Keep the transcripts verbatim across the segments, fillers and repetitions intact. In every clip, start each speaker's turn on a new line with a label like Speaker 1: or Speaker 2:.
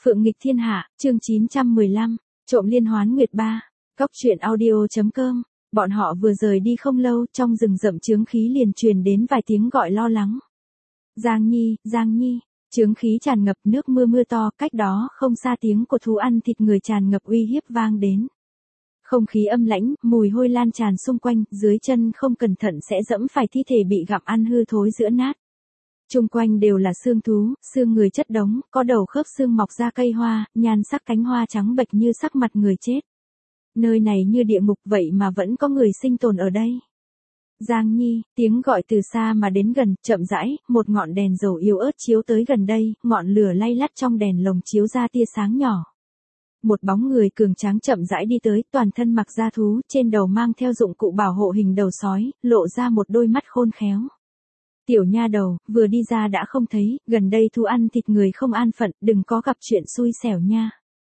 Speaker 1: Phượng nghịch thiên hạ, chương chín trăm mười lăm, trộm liên hoán nguyệt ba. Góc truyện audio.com. Bọn họ vừa rời đi không lâu, trong rừng rậm chướng khí liền truyền đến vài tiếng gọi lo lắng. Giang Nhi, Giang Nhi, chướng khí tràn ngập, nước mưa mưa to, cách đó không xa tiếng của thú ăn thịt người tràn ngập uy hiếp vang đến. Không khí âm lãnh, mùi hôi lan tràn xung quanh, dưới chân không cẩn thận sẽ dẫm phải thi thể bị gặm ăn hư thối giữa nát. Chung quanh đều là xương thú, xương người chất đống, có đầu khớp xương mọc ra cây hoa, nhan sắc cánh hoa trắng bệch như sắc mặt người chết. Nơi này như địa ngục vậy mà vẫn có người sinh tồn ở đây. Giang Nhi, tiếng gọi từ xa mà đến gần, chậm rãi, một ngọn đèn dầu yếu ớt chiếu tới gần đây, ngọn lửa lay lắt trong đèn lồng chiếu ra tia sáng nhỏ. Một bóng người cường tráng chậm rãi đi tới, toàn thân mặc da thú, trên đầu mang theo dụng cụ bảo hộ hình đầu sói, lộ ra một đôi mắt khôn khéo. Tiểu nha đầu, vừa đi ra đã không thấy, gần đây thú ăn thịt người không an phận, đừng có gặp chuyện xui xẻo nha.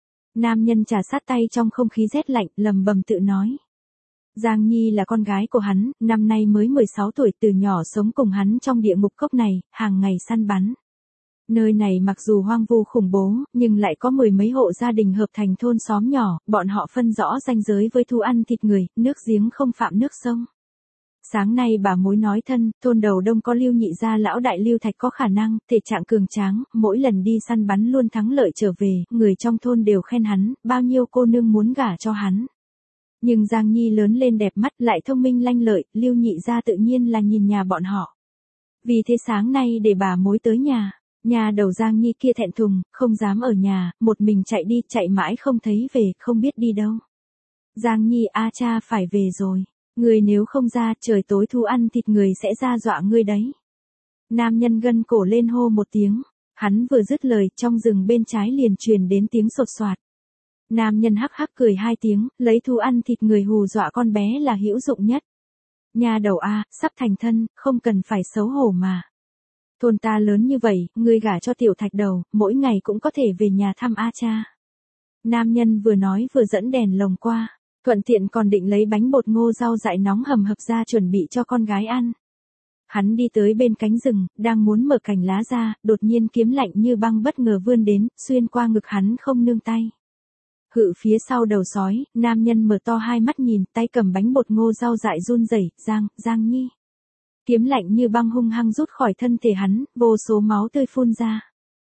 Speaker 1: Nam nhân trà sát tay trong không khí rét lạnh, lầm bầm tự nói. Giang Nhi là con gái của hắn, năm nay mới mười sáu tuổi, từ nhỏ sống cùng hắn trong địa ngục cốc này, hàng ngày săn bắn. Nơi này mặc dù hoang vu khủng bố, nhưng lại có mười mấy hộ gia đình hợp thành thôn xóm nhỏ, bọn họ phân rõ ranh giới với thú ăn thịt người, nước giếng không phạm nước sông. Sáng nay bà mối nói thân, thôn đầu đông có Lưu Nhị gia lão đại Lưu Thạch có khả năng, thể trạng cường tráng, mỗi lần đi săn bắn luôn thắng lợi trở về, người trong thôn đều khen hắn, bao nhiêu cô nương muốn gả cho hắn. Nhưng Giang Nhi lớn lên đẹp mắt, lại thông minh lanh lợi, Lưu Nhị gia tự nhiên là nhìn nhà bọn họ. Vì thế sáng nay để bà mối tới nhà, nhà đầu Giang Nhi kia thẹn thùng, không dám ở nhà, một mình chạy đi, chạy mãi không thấy về, không biết đi đâu. Giang Nhi a cha phải về rồi. Người nếu không ra, trời tối thú ăn thịt người sẽ ra dọa ngươi đấy. Nam nhân gân cổ lên hô một tiếng. Hắn vừa dứt lời, trong rừng bên trái liền truyền đến tiếng sột soạt. Nam nhân hắc hắc cười hai tiếng, lấy thú ăn thịt người hù dọa con bé là hữu dụng nhất. Nhà đầu a, sắp thành thân, không cần phải xấu hổ mà. Thôn ta lớn như vậy, ngươi gả cho tiểu thạch đầu, mỗi ngày cũng có thể về nhà thăm a cha. Nam nhân vừa nói vừa dẫn đèn lồng qua. Thuận tiện còn định lấy bánh bột ngô rau dại nóng hầm hập ra chuẩn bị cho con gái ăn. Hắn đi tới bên cánh rừng, đang muốn mở cành lá ra, đột nhiên kiếm lạnh như băng bất ngờ vươn đến, xuyên qua ngực hắn không nương tay. Hự phía sau đầu sói, nam nhân mở to hai mắt nhìn, tay cầm bánh bột ngô rau dại run rẩy, Giang, Giang Nhi. Kiếm lạnh như băng hung hăng rút khỏi thân thể hắn, vô số máu tươi phun ra.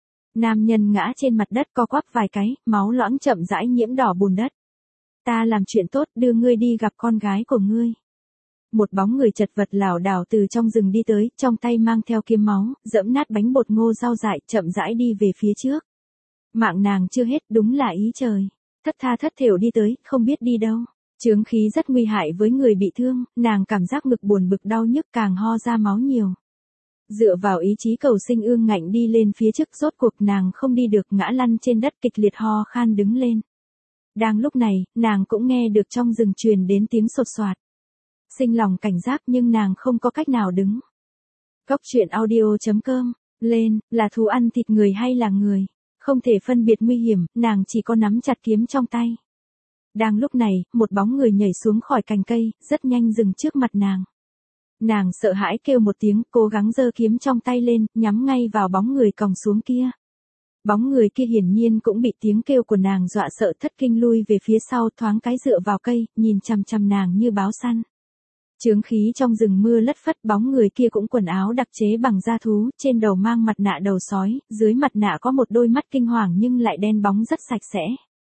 Speaker 1: Nam nhân ngã trên mặt đất co quắp vài cái, máu loãng chậm rãi nhiễm đỏ bùn đất. Ta làm chuyện tốt, đưa ngươi đi gặp con gái của ngươi. Một bóng người chật vật lảo đảo từ trong rừng đi tới, trong tay mang theo kiếm máu, dẫm nát bánh bột ngô rau dại, chậm rãi đi về phía trước. Mạng nàng chưa hết, đúng là ý trời. Thất tha thất thểu đi tới, không biết đi đâu. Chướng khí rất nguy hại với người bị thương, nàng cảm giác ngực buồn bực đau nhức càng ho ra máu nhiều. Dựa vào ý chí cầu sinh ương ngạnh đi lên phía trước, rốt cuộc nàng không đi được, ngã lăn trên đất kịch liệt ho khan đứng lên. Đang lúc này, nàng cũng nghe được trong rừng truyền đến tiếng sột soạt. Sinh lòng cảnh giác nhưng nàng không có cách nào đứng. Góc truyện audio.com, lên, là thú ăn thịt người hay là người? Không thể phân biệt nguy hiểm, nàng chỉ có nắm chặt kiếm trong tay. Đang lúc này, một bóng người nhảy xuống khỏi cành cây, rất nhanh dừng trước mặt nàng. Nàng sợ hãi kêu một tiếng, cố gắng giơ kiếm trong tay lên, nhắm ngay vào bóng người còng xuống kia. Bóng người kia hiển nhiên cũng bị tiếng kêu của nàng dọa sợ thất kinh lui về phía sau, thoáng cái dựa vào cây, nhìn chằm chằm nàng như báo săn. Chướng khí trong rừng mưa lất phất, bóng người kia cũng quần áo đặc chế bằng da thú, trên đầu mang mặt nạ đầu sói, dưới mặt nạ có một đôi mắt kinh hoàng nhưng lại đen bóng rất sạch sẽ.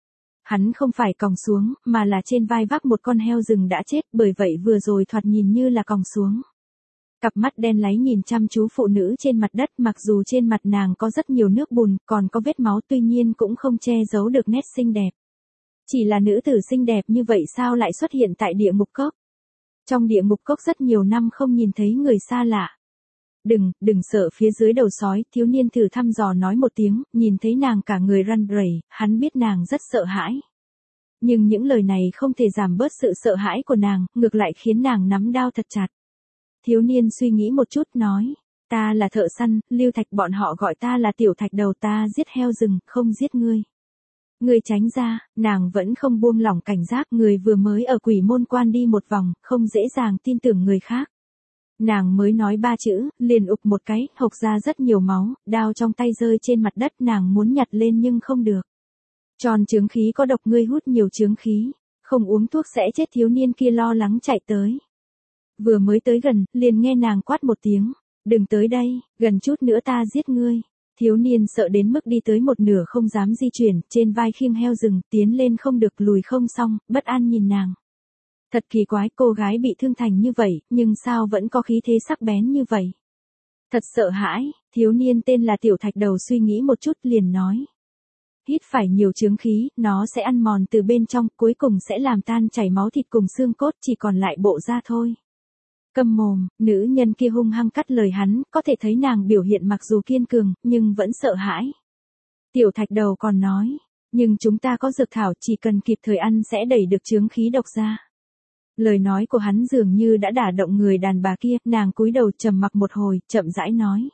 Speaker 1: Hắn không phải còng xuống, mà là trên vai vác một con heo rừng đã chết, bởi vậy vừa rồi thoạt nhìn như là còng xuống. Cặp mắt đen láy nhìn chăm chú phụ nữ trên mặt đất, mặc dù trên mặt nàng có rất nhiều nước bùn, còn có vết máu, tuy nhiên cũng không che giấu được nét xinh đẹp. Chỉ là nữ tử xinh đẹp như vậy sao lại xuất hiện tại địa ngục cốc? Trong địa ngục cốc rất nhiều năm không nhìn thấy người xa lạ. Đừng, đừng sợ, phía dưới đầu sói, thiếu niên thử thăm dò nói một tiếng, nhìn thấy nàng cả người run rẩy, hắn biết nàng rất sợ hãi. Nhưng những lời này không thể giảm bớt sự sợ hãi của nàng, ngược lại khiến nàng nắm đao thật chặt. Thiếu niên suy nghĩ một chút nói, ta là thợ săn, Lưu Thạch bọn họ gọi ta là tiểu thạch đầu, ta giết heo rừng, không giết ngươi. Ngươi tránh ra, nàng vẫn không buông lỏng cảnh giác, người vừa mới ở quỷ môn quan đi một vòng, không dễ dàng tin tưởng người khác. Nàng mới nói ba chữ, liền ụp một cái, hộc ra rất nhiều máu, đao trong tay rơi trên mặt đất, nàng muốn nhặt lên nhưng không được. Tròn chướng khí có độc, ngươi hút nhiều chướng khí, không uống thuốc sẽ chết. Thiếu niên kia lo lắng chạy tới. Vừa mới tới gần, liền nghe nàng quát một tiếng, đừng tới đây, gần chút nữa ta giết ngươi. Thiếu niên sợ đến mức đi tới một nửa không dám di chuyển, trên vai khiêng heo rừng, tiến lên không được lùi không xong, bất an nhìn nàng. Thật kỳ quái, cô gái bị thương thành như vậy, nhưng sao vẫn có khí thế sắc bén như vậy? Thật sợ hãi, thiếu niên tên là Tiểu Thạch Đầu suy nghĩ một chút liền nói. Hít phải nhiều chướng khí, nó sẽ ăn mòn từ bên trong, cuối cùng sẽ làm tan chảy máu thịt cùng xương cốt, chỉ còn lại bộ da thôi. Câm mồm, nữ nhân kia hung hăng cắt lời hắn, có thể thấy nàng biểu hiện mặc dù kiên cường, nhưng vẫn sợ hãi. Tiểu Thạch Đầu còn nói, nhưng chúng ta có dược thảo, chỉ cần kịp thời ăn sẽ đẩy được chướng khí độc ra. Lời nói của hắn dường như đã đả động người đàn bà kia, nàng cúi đầu trầm mặc một hồi, chậm rãi nói.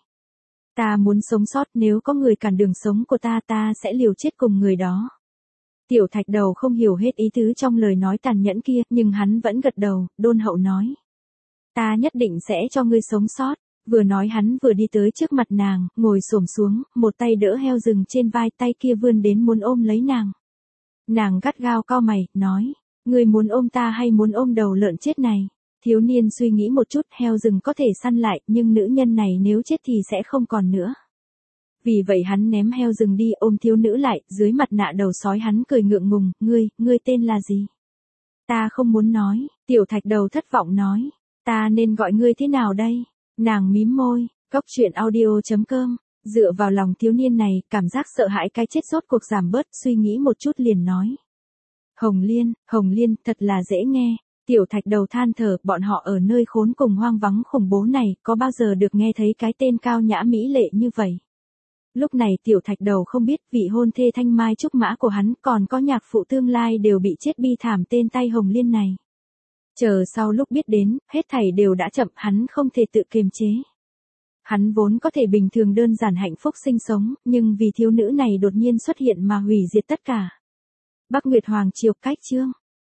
Speaker 1: Ta muốn sống sót, nếu có người cản đường sống của ta, ta sẽ liều chết cùng người đó. Tiểu Thạch Đầu không hiểu hết ý tứ trong lời nói tàn nhẫn kia, nhưng hắn vẫn gật đầu, đôn hậu nói. Ta nhất định sẽ cho ngươi sống sót. Vừa nói hắn vừa đi tới trước mặt nàng, ngồi xổm xuống, một tay đỡ heo rừng trên vai, tay kia vươn đến muốn ôm lấy nàng. Nàng gắt gao cau mày, nói. Ngươi muốn ôm ta hay muốn ôm đầu lợn chết này? Thiếu niên suy nghĩ một chút, heo rừng có thể săn lại, nhưng nữ nhân này nếu chết thì sẽ không còn nữa. Vì vậy hắn ném heo rừng đi, ôm thiếu nữ lại, dưới mặt nạ đầu sói hắn cười ngượng ngùng, ngươi, ngươi tên là gì? Ta không muốn nói, Tiểu Thạch Đầu thất vọng nói, ta nên gọi ngươi thế nào đây? Nàng mím môi, Cốc Truyện Audio chấm com, dựa vào lòng thiếu niên này, cảm giác sợ hãi cái chết rốt cuộc giảm bớt, suy nghĩ một chút liền nói. Hồng Liên, Hồng Liên, thật là dễ nghe. Tiểu Thạch Đầu than thở, bọn họ ở nơi khốn cùng hoang vắng khủng bố này, có bao giờ được nghe thấy cái tên cao nhã mỹ lệ như vậy. Lúc này Tiểu Thạch Đầu không biết vị hôn thê thanh mai trúc mã của hắn, còn có nhạc phụ tương lai đều bị chết bi thảm tên tay Hồng Liên này. Chờ sau lúc biết đến, hết thảy đều đã chậm, hắn không thể tự kiềm chế. Hắn vốn có thể bình thường đơn giản hạnh phúc sinh sống, nhưng vì thiếu nữ này đột nhiên xuất hiện mà hủy diệt tất cả. Bắc Nguyệt Hoàng Triều cách chương